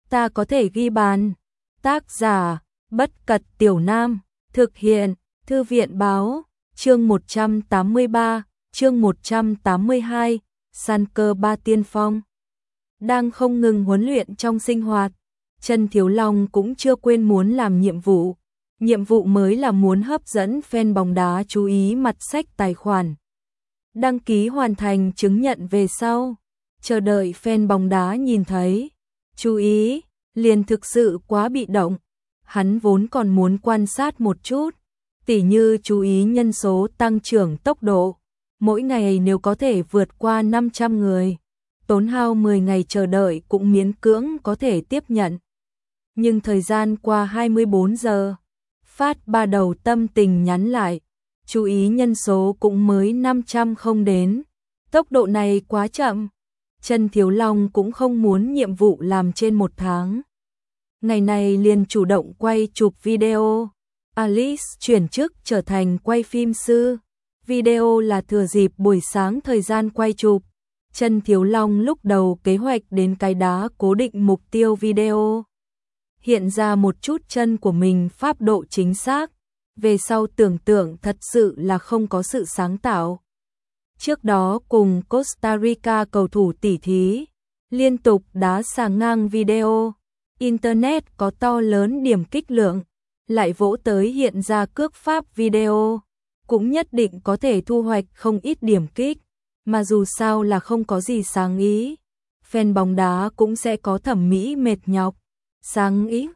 ta có thể ghi bàn. Tác giả, Bất Cật Tiểu Nam, thực hiện, Thư viện báo, chương 183, chương 182, săn cơ ba tiên phong. Đang không ngừng huấn luyện trong sinh hoạt, Trần Thiếu Long cũng chưa quên muốn làm nhiệm vụ. Nhiệm vụ mới là muốn hấp dẫn fan bóng đá chú ý mặt sách tài khoản. Đăng ký hoàn thành chứng nhận về sau, chờ đợi fan bóng đá nhìn thấy. Chú ý, liền thực sự quá bị động. Hắn vốn còn muốn quan sát một chút, tỉ như chú ý nhân số tăng trưởng tốc độ. Mỗi ngày nếu có thể vượt qua 500 người, tốn hao 10 ngày chờ đợi cũng miễn cưỡng có thể tiếp nhận. Nhưng thời gian qua 24 giờ, Phát Ba đầu tâm tình nhắn lại, chú ý nhân số cũng mới 500 không đến. Tốc độ này quá chậm. Trần Thiếu Long cũng không muốn nhiệm vụ làm trên 1 tháng. Ngày này liền chủ động quay chụp video. Alice chuyển chức trở thành quay phim sư. Video là thừa dịp buổi sáng thời gian quay chụp. Trần Thiếu Long lúc đầu kế hoạch đến cái đá cố định mục tiêu video. Hiện ra một chút chân của mình pháp độ chính xác. Về sau tưởng tượng thật sự là không có sự sáng tạo. Trước đó cùng Costa Rica cầu thủ tỉ thí, liên tục đá xà ngang video. Internet có to lớn điểm kích lượng, lại vỗ tới hiện ra cước pháp video, cũng nhất định có thể thu hoạch không ít điểm kích, mà dù sao là không có gì sáng ý. Fan bóng đá cũng sẽ có thẩm mỹ mệt nhọc. Sáng ý.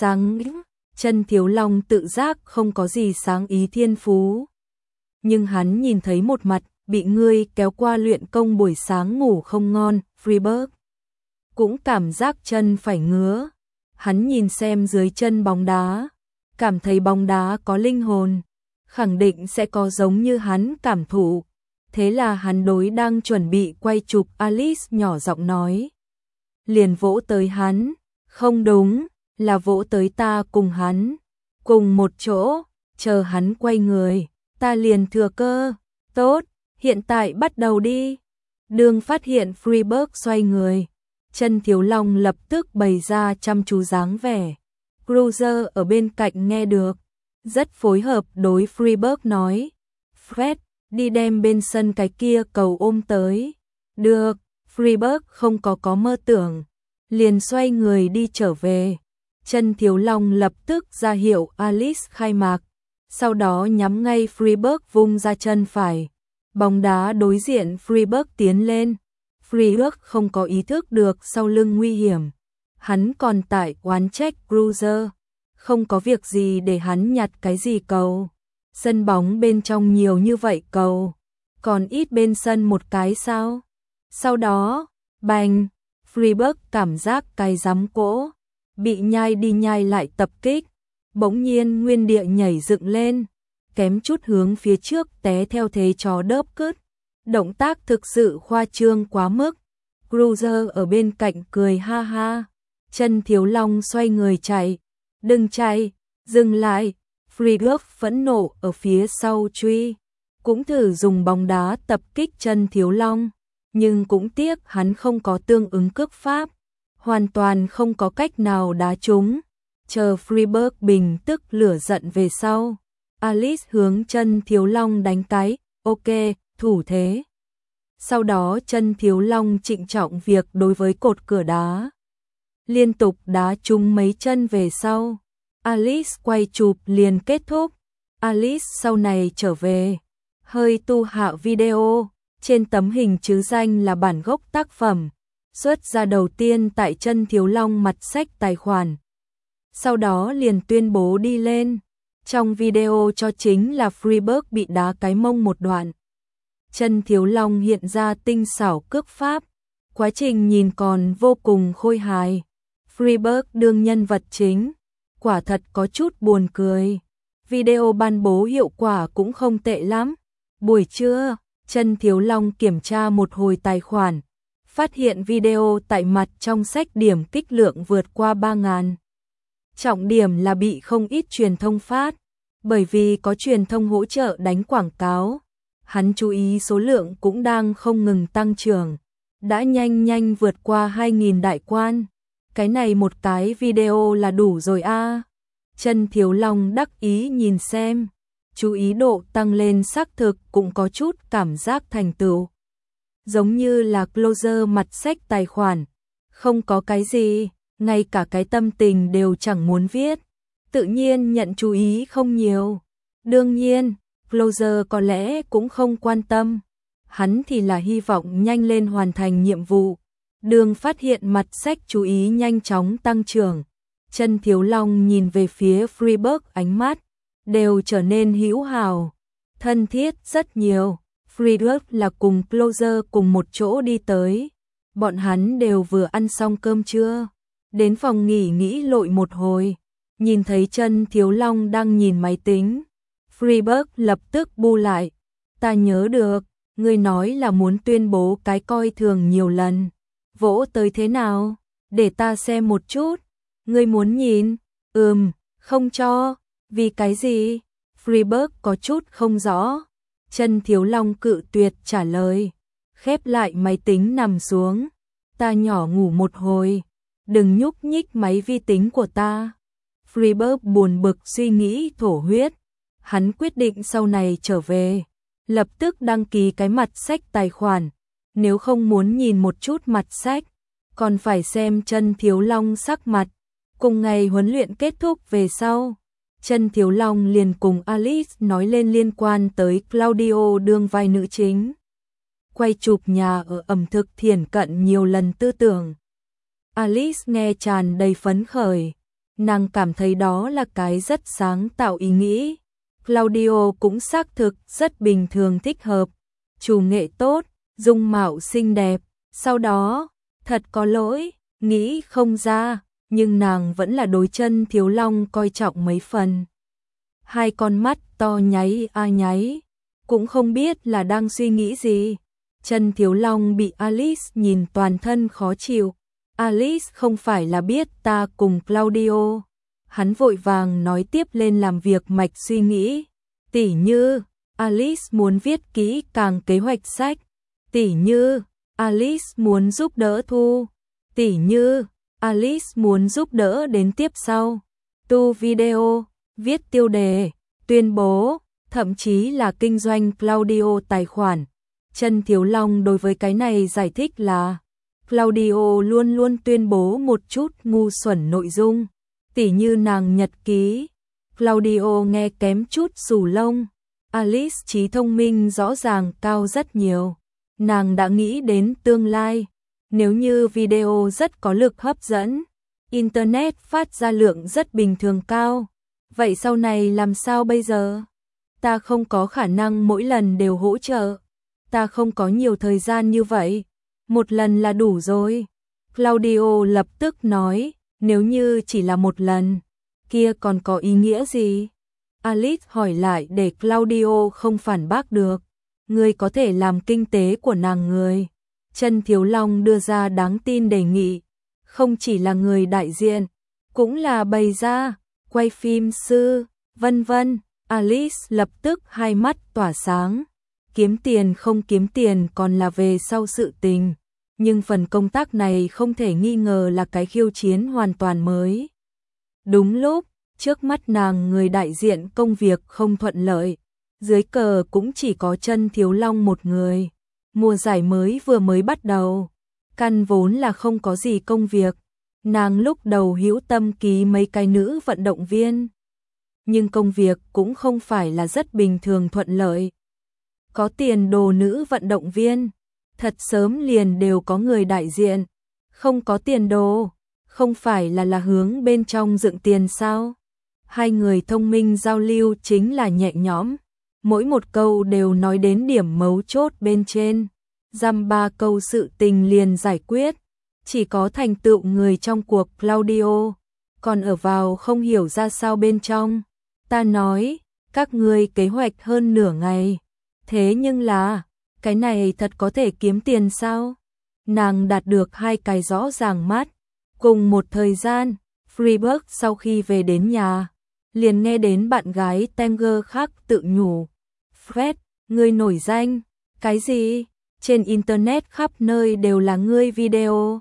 Trần Thiếu Long tự giác không có gì sáng ý thiên phú. Nhưng hắn nhìn thấy một mặt, bị ngươi kéo qua luyện công buổi sáng ngủ không ngon, Freiburg. Cũng cảm giác chân phải ngứa. Hắn nhìn xem dưới chân bóng đá, cảm thấy bóng đá có linh hồn, khẳng định sẽ có giống như hắn cảm thụ. Thế là hắn đối đang chuẩn bị quay chụp Alice nhỏ giọng nói. Liền vỗ tới hắn, không đúng, là vỗ tới ta cùng hắn, cùng một chỗ, chờ hắn quay người, ta liền thừa cơ, tốt, hiện tại bắt đầu đi. Đường phát hiện Freiburg xoay người, Trần Thiếu Long lập tức bày ra chăm chú dáng vẻ. Cruiser ở bên cạnh nghe được, rất phối hợp đối Freiburg nói, Fred, đi đem bên sân cái kia cầu ôm tới. Được, Freiburg không có mơ tưởng, liền xoay người đi trở về. Trần Thiếu Long lập tức ra hiệu Alice khai mạc, sau đó nhắm ngay Freiburg vung ra chân phải. Bóng đá đối diện Freiburg tiến lên. Freiburg không có ý thức được sau lưng nguy hiểm. Hắn còn tại oán trách Cruiser. Không có việc gì để hắn nhặt cái gì cầu. Sân bóng bên trong nhiều như vậy cầu. Còn ít bên sân một cái sao? Sau đó, bành, Freiburg cảm giác cay rắm cỗ. Bị nhai đi nhai lại tập kích. Bỗng nhiên nguyên địa nhảy dựng lên. Kém chút hướng phía trước té theo thế chó đớp cứt. Động tác thực sự khoa trương quá mức. Cruiser ở bên cạnh cười ha ha. Trần Thiếu Long xoay người chạy. Đừng chạy, dừng lại. Freiburg phẫn nộ ở phía sau truy. Cũng thử dùng bóng đá tập kích Trần Thiếu Long. Nhưng cũng tiếc hắn không có tương ứng cước pháp. Hoàn toàn không có cách nào đá trúng. Chờ Freiburg bình tức lửa giận về sau. Alice hướng Trần Thiếu Long đánh cái, ok, thủ thế. Sau đó Trần Thiếu Long trịnh trọng việc đối với cột cửa đá. Liên tục đá trúng mấy chân về sau. Alice quay chụp liền kết thúc. Alice sau này trở về. Hơi tu hạ video. Trên tấm hình chứ danh là bản gốc tác phẩm. Xuất ra đầu tiên tại Trần Thiếu Long mặt sách tài khoản. Sau đó liền tuyên bố đi lên. Trong video cho chính là Freiburg bị đá cái mông một đoạn. Trần Thiếu Long hiện ra tinh xảo cước pháp. Quá trình nhìn còn vô cùng khôi hài. Freiburg đương nhân vật chính. Quả thật có chút buồn cười. Video ban bố hiệu quả cũng không tệ lắm. Buổi trưa, Trần Thiếu Long kiểm tra một hồi tài khoản. Phát hiện video tại mặt trong sách điểm kích lượng vượt qua 3.000. Trọng điểm là bị không ít truyền thông phát. Bởi vì có truyền thông hỗ trợ đánh quảng cáo. Hắn chú ý số lượng cũng đang không ngừng tăng trưởng. Đã nhanh vượt qua 2.000 đại quan. cái này một cái video là đủ rồi a. Chân Thiếu Long đắc ý nhìn xem, chú ý độ tăng lên xác thực cũng có chút cảm giác thành tựu. Giống như là closer mặt sách tài khoản, không có cái gì, ngay cả cái tâm tình đều chẳng muốn viết, tự nhiên nhận chú ý không nhiều. Đương nhiên, closer có lẽ cũng không quan tâm, hắn thì là hy vọng nhanh lên hoàn thành nhiệm vụ. Đường phát hiện mặt sách chú ý nhanh chóng tăng trưởng. Chân Thiếu Long nhìn về phía Freeburg, ánh mắt đều trở nên hữu hảo, thân thiết rất nhiều. Freeburg là cùng closer cùng một chỗ đi tới. Bọn hắn đều vừa ăn xong cơm trưa, đến phòng nghỉ nghĩ lội một hồi, nhìn thấy Chân Thiếu Long đang nhìn máy tính. Freeburg lập tức bu lại, ta nhớ được, ngươi nói là muốn tuyên bố cái coi thường nhiều lần. Vỗ tới thế nào? Để ta xem một chút. Ngươi muốn nhìn? Không cho. Vì cái gì? Freeburg có chút không rõ. Chân Thiếu Long cự tuyệt trả lời. Khép lại máy tính nằm xuống. Ta nhỏ ngủ một hồi. Đừng nhúc nhích máy vi tính của ta. Freeburg buồn bực suy nghĩ thổ huyết. Hắn quyết định sau này trở về, lập tức đăng ký cái mặt sách tài khoản. Nếu không muốn nhìn một chút mặt sách, còn phải xem Chân Thiếu Long sắc mặt. Cùng ngày huấn luyện kết thúc về sau, Chân Thiếu Long liền cùng Alice nói lên liên quan tới Claudio đương vai nữ chính. Quay chụp nhà ở ẩm thực thiển cận nhiều lần tư tưởng. Alice nghe tràn đầy phấn khởi, nàng cảm thấy đó là cái rất sáng tạo ý nghĩ. Claudio cũng xác thực rất bình thường thích hợp, chủ nghệ tốt, dung mạo xinh đẹp. Sau đó, thật có lỗi, nghĩ không ra, nhưng nàng vẫn là đối Chân Thiếu Long coi trọng mấy phần. Hai con mắt to nháy nháy, cũng không biết là đang suy nghĩ gì. Chân Thiếu Long bị Alice nhìn toàn thân khó chịu. Alice không phải là biết ta cùng Claudio. Hắn vội vàng nói tiếp lên làm việc mạch suy nghĩ. Tỉ như, Alice muốn viết kỹ càng kế hoạch sách. Tỉ như, Alice muốn giúp đỡ thu. Tỉ như, Alice muốn giúp đỡ đến tiếp sau. Tu video, viết tiêu đề, tuyên bố, thậm chí là kinh doanh Claudio tài khoản. Chân Thiếu Long đối với cái này giải thích là Claudio luôn luôn tuyên bố một chút ngu xuẩn nội dung, tỉ như nàng nhật ký. Claudio nghe kém chút xù lông. Alice trí thông minh rõ ràng cao rất nhiều. Nàng đã nghĩ đến tương lai. Nếu như video rất có lực hấp dẫn, Internet phát ra lượng rất bình thường cao, vậy sau này làm sao bây giờ? Ta không có khả năng mỗi lần đều hỗ trợ. Ta không có nhiều thời gian như vậy. Một lần là đủ rồi. Claudio lập tức nói, nếu như chỉ là một lần, kia còn có ý nghĩa gì? Alice hỏi lại để Claudio không phản bác được. Ngươi có thể làm kinh tế của nàng người. Chân Thiếu Long đưa ra đáng tin đề nghị. Không chỉ là người đại diện, cũng là bày ra, quay phim sư, vân vân. Alice lập tức hai mắt tỏa sáng. Kiếm tiền không kiếm tiền còn là về sau sự tình. Nhưng phần công tác này không thể nghi ngờ là cái khiêu chiến hoàn toàn mới. Đúng lúc, trước mắt nàng người đại diện công việc không thuận lợi. Dưới cờ cũng chỉ có Chân Thiếu Long một người. Mùa giải mới vừa mới bắt đầu. Căn vốn là không có gì công việc. Nàng lúc đầu hữu tâm ký mấy cái nữ vận động viên. Nhưng công việc cũng không phải là rất bình thường thuận lợi. Có tiền đồ nữ vận động viên, thật sớm liền đều có người đại diện. Không có tiền đồ, không phải là hướng bên trong dựng tiền sao? Hai người thông minh giao lưu chính là nhẹ nhõm. Mỗi một câu đều nói đến điểm mấu chốt bên trên. Dăm ba câu sự tình liền giải quyết. Chỉ có thành tựu người trong cuộc Claudio, còn ở vào không hiểu ra sao bên trong. Ta nói, các ngươi kế hoạch hơn nửa ngày. Thế nhưng là, cái này thật có thể kiếm tiền sao? Nàng đạt được hai cái rõ ràng mắt. Cùng một thời gian, Freeburg sau khi về đến nhà, liền nghe đến bạn gái Tanger khác tự nhủ. Fred, ngươi nổi danh. Cái gì? Trên Internet khắp nơi đều là ngươi video.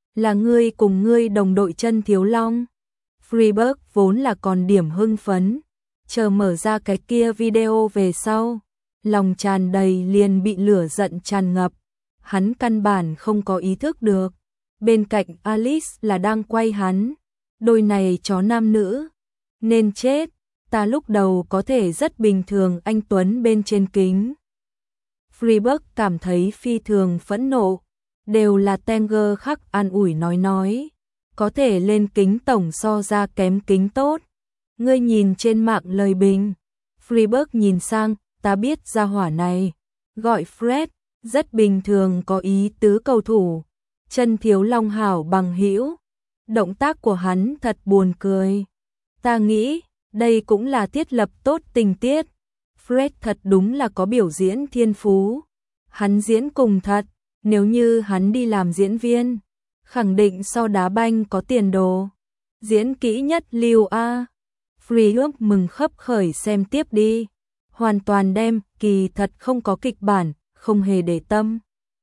Là ngươi cùng ngươi đồng đội Chân Thiếu Long. Freeburg vốn là còn điểm hưng phấn, chờ mở ra cái kia video về sau, lòng tràn đầy liền bị lửa giận tràn ngập. Hắn căn bản không có ý thức được, bên cạnh Alice là đang quay hắn. Đôi này chó nam nữ, nên chết. Ta lúc đầu có thể rất bình thường anh Tuấn bên trên kính. Freeburg cảm thấy phi thường phẫn nộ, đều là Tanger khắc an ủi nói. Có thể lên kính tổng so ra kém kính tốt. Ngươi nhìn trên mạng lời bình. Freeburg nhìn sang, ta biết gia hỏa này. Gọi Fred, rất bình thường có ý tứ cầu thủ. Chân Thiếu Long hảo bằng hữu. Động tác của hắn thật buồn cười. Ta nghĩ, đây cũng là thiết lập tốt tình tiết. Fred thật đúng là có biểu diễn thiên phú. Hắn diễn cùng thật, nếu như hắn đi làm diễn viên, khẳng định so đá banh có tiền đồ. Diễn kỹ nhất lưu A. Freeburg mừng khấp khởi xem tiếp đi. Hoàn toàn đem, kỳ thật không có kịch bản, không hề để tâm.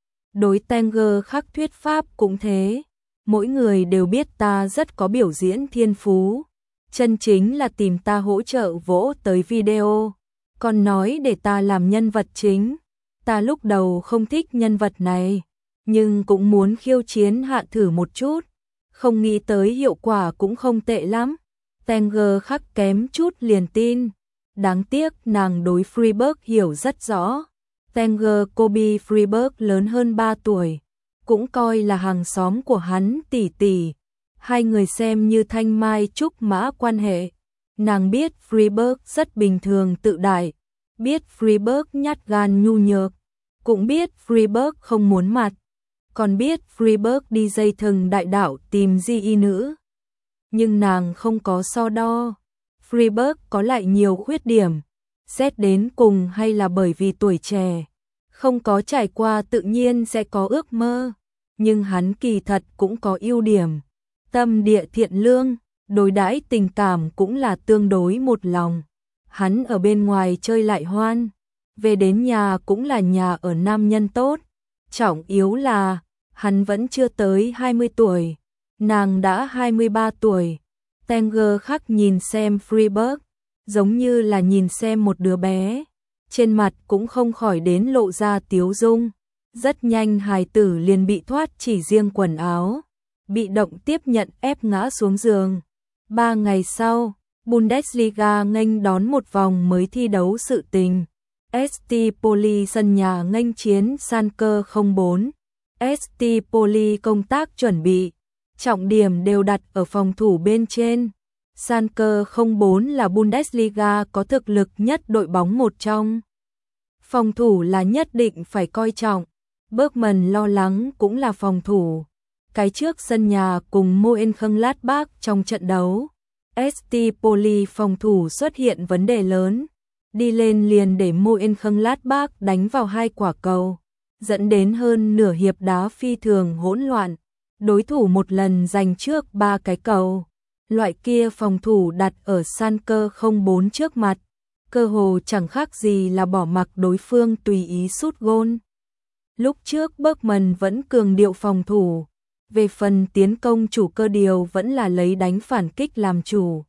Đối Tanger khắc thuyết pháp cũng thế. Mỗi người đều biết ta rất có biểu diễn thiên phú. Chân chính là tìm ta hỗ trợ vỗ tới video. Còn nói để ta làm nhân vật chính. Ta lúc đầu không thích nhân vật này, nhưng cũng muốn khiêu chiến hạ thử một chút. Không nghĩ tới hiệu quả cũng không tệ lắm. Tanger khắc kém chút liền tin. Đáng tiếc nàng đối Freeburg hiểu rất rõ. Tanger Kobe Freeburg lớn hơn 3 tuổi, cũng coi là hàng xóm của hắn tỷ tỷ. Hai người xem như thanh mai trúc mã quan hệ. Nàng biết Freeburg rất bình thường tự đại, biết Freeburg nhát gan nhu nhược, cũng biết Freeburg không muốn mặt, còn biết Freeburg đi dây thừng đại đạo tìm di y nữ. Nhưng nàng không có so đo. Freeburg có lại nhiều khuyết điểm, xét đến cùng hay là bởi vì tuổi trẻ, không có trải qua tự nhiên sẽ có ước mơ, nhưng hắn kỳ thật cũng có ưu điểm. Tâm địa thiện lương, đối đãi tình cảm cũng là tương đối một lòng. Hắn ở bên ngoài chơi lại hoan, về đến nhà cũng là nhà ở nam nhân tốt. Trọng yếu là, hắn vẫn chưa tới 20 tuổi, nàng đã 23 tuổi. Tanger khắc nhìn xem Freeburg, giống như là nhìn xem một đứa bé. Trên mặt cũng không khỏi đến lộ ra tiếu dung. Rất nhanh hài tử liền bị thoát chỉ riêng quần áo, bị động tiếp nhận ép ngã xuống giường. 3 ngày sau, Bundesliga nghênh đón một vòng mới thi đấu sự tình. ST Poli sân nhà nghênh chiến Schalke 04. ST Poli công tác chuẩn bị, trọng điểm đều đặt ở phòng thủ bên trên. Schalke 04 là Bundesliga có thực lực nhất đội bóng một trong. Phòng thủ là nhất định phải coi trọng. Bergman lo lắng cũng là phòng thủ. Cái trước sân nhà cùng Mönchengladbach trong trận đấu, ST Poli phòng thủ xuất hiện vấn đề lớn. Đi lên liền để Mönchengladbach đánh vào 2 quả cầu, dẫn đến hơn nửa hiệp đá phi thường hỗn loạn. Đối thủ một lần giành trước 3 cái cầu. Loại kia phòng thủ đặt ở Schalke 04 trước mặt, cơ hồ chẳng khác gì là bỏ mặc đối phương tùy ý sút gôn. Lúc trước Bergman vẫn cường điệu phòng thủ, về phần tiến công chủ cơ điều vẫn là lấy đánh phản kích làm chủ.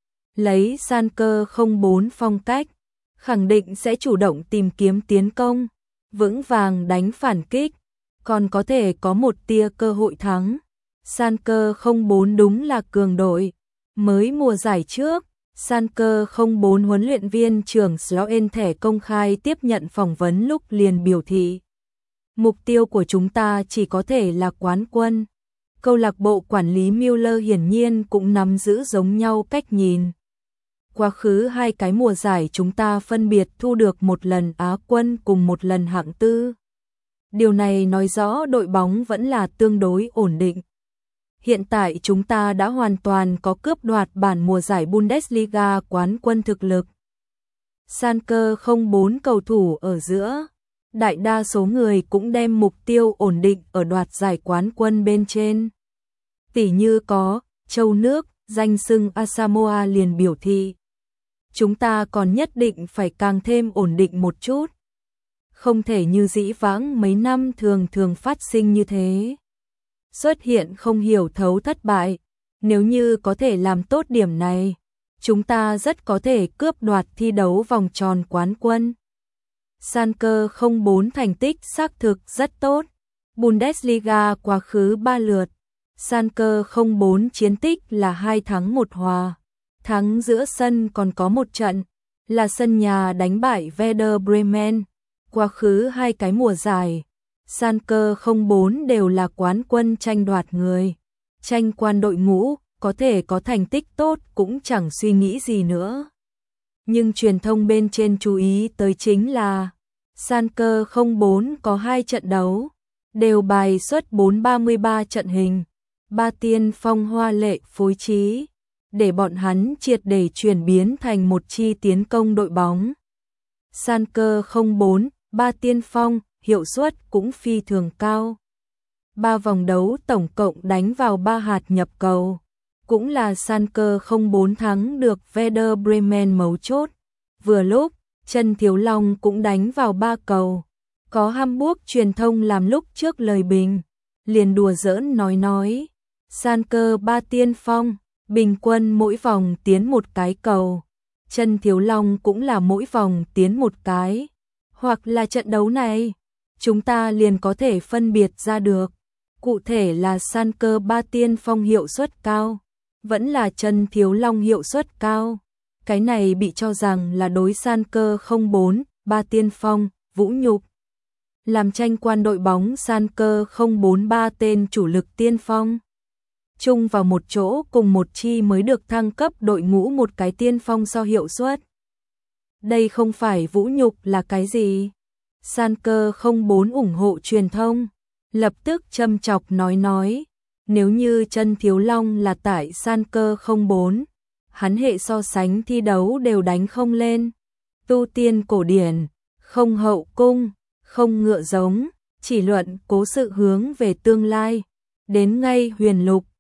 Lấy Schalke 04 phong cách, khẳng định sẽ chủ động tìm kiếm tiến công, vững vàng đánh phản kích, còn có thể có một tia cơ hội thắng. Schalke 04 đúng là cường đội. Mới mùa giải trước, Schalke 04 huấn luyện viên trưởng Sloan thẻ công khai tiếp nhận phỏng vấn lúc liền biểu thị. Mục tiêu của chúng ta chỉ có thể là quán quân. Câu lạc bộ quản lý Müller hiển nhiên cũng nắm giữ giống nhau cách nhìn. Quá khứ 2 cái mùa giải chúng ta phân biệt thu được một lần Á quân cùng một lần hạng tư. Điều này nói rõ đội bóng vẫn là tương đối ổn định. Hiện tại chúng ta đã hoàn toàn có cướp đoạt bản mùa giải Bundesliga quán quân thực lực. Schalke 04 cầu thủ ở giữa, đại đa số người cũng đem mục tiêu ổn định ở đoạt giải quán quân bên trên. Tỉ như có châu nước, danh xưng Asamoah liền biểu thị. Chúng ta còn nhất định phải càng thêm ổn định một chút. Không thể như dĩ vãng mấy năm thường phát sinh như thế. xuất hiện không hiểu thấu thất bại. Nếu như có thể làm tốt điểm này, chúng ta rất có thể cướp đoạt thi đấu vòng tròn quán quân. Schalke 04 thành tích xác thực rất tốt. Bundesliga quá khứ 3 lượt. Schalke 04 chiến tích là 2 thắng 1 hòa. Thắng giữa sân còn có một trận, là sân nhà đánh bại Werder Bremen. Quá khứ 2 cái mùa giải, Schalke 04 đều là quán quân tranh đoạt người. Tranh quan đội ngũ, có thể có thành tích tốt cũng chẳng suy nghĩ gì nữa. Nhưng truyền thông bên trên chú ý tới chính là Schalke 04 có 2 trận đấu, đều bài xuất 4-33 trận hình, 3 tiên phong hoa lệ phối trí, để bọn hắn triệt để chuyển biến thành một chi tiến công đội bóng. Schalke 04, 3 tiên phong, hiệu suất cũng phi thường cao. 3 vòng đấu tổng cộng đánh vào 3 hạt nhập cầu, cũng là Schalke 04 thắng được Werder Bremen mấu chốt. Vừa lúc, Trần Thiếu Long cũng đánh vào 3 cầu. Có Hamburg truyền thông làm lúc trước lời bình, liền đùa giỡn nói Schalke 3 tiên phong, bình quân mỗi vòng tiến một cái cầu. Trần Thiếu Long cũng là mỗi vòng tiến một cái. Hoặc là trận đấu này, chúng ta liền có thể phân biệt ra được. Cụ thể là Schalke 3 tiên phong hiệu suất cao, vẫn là Trần Thiếu Long hiệu suất cao. Cái này bị cho rằng là đối Schalke 04, 3 tiên phong, vũ nhục. Làm tranh quan đội bóng Schalke 04 3 tên chủ lực tiên phong chung vào một chỗ cùng một chi mới được thăng cấp đội ngũ một cái tiên phong so hiệu suất. Đây không phải vũ nhục là cái gì? Schalke 04 ủng hộ truyền thông, lập tức châm chọc nói, nếu như Trần Thiếu Long là tại Schalke 04, hắn hệ so sánh thi đấu đều đánh không lên. Tu tiên cổ điển, không hậu cung, không ngựa giống, chỉ luận cố sự hướng về tương lai, đến ngay huyền lục,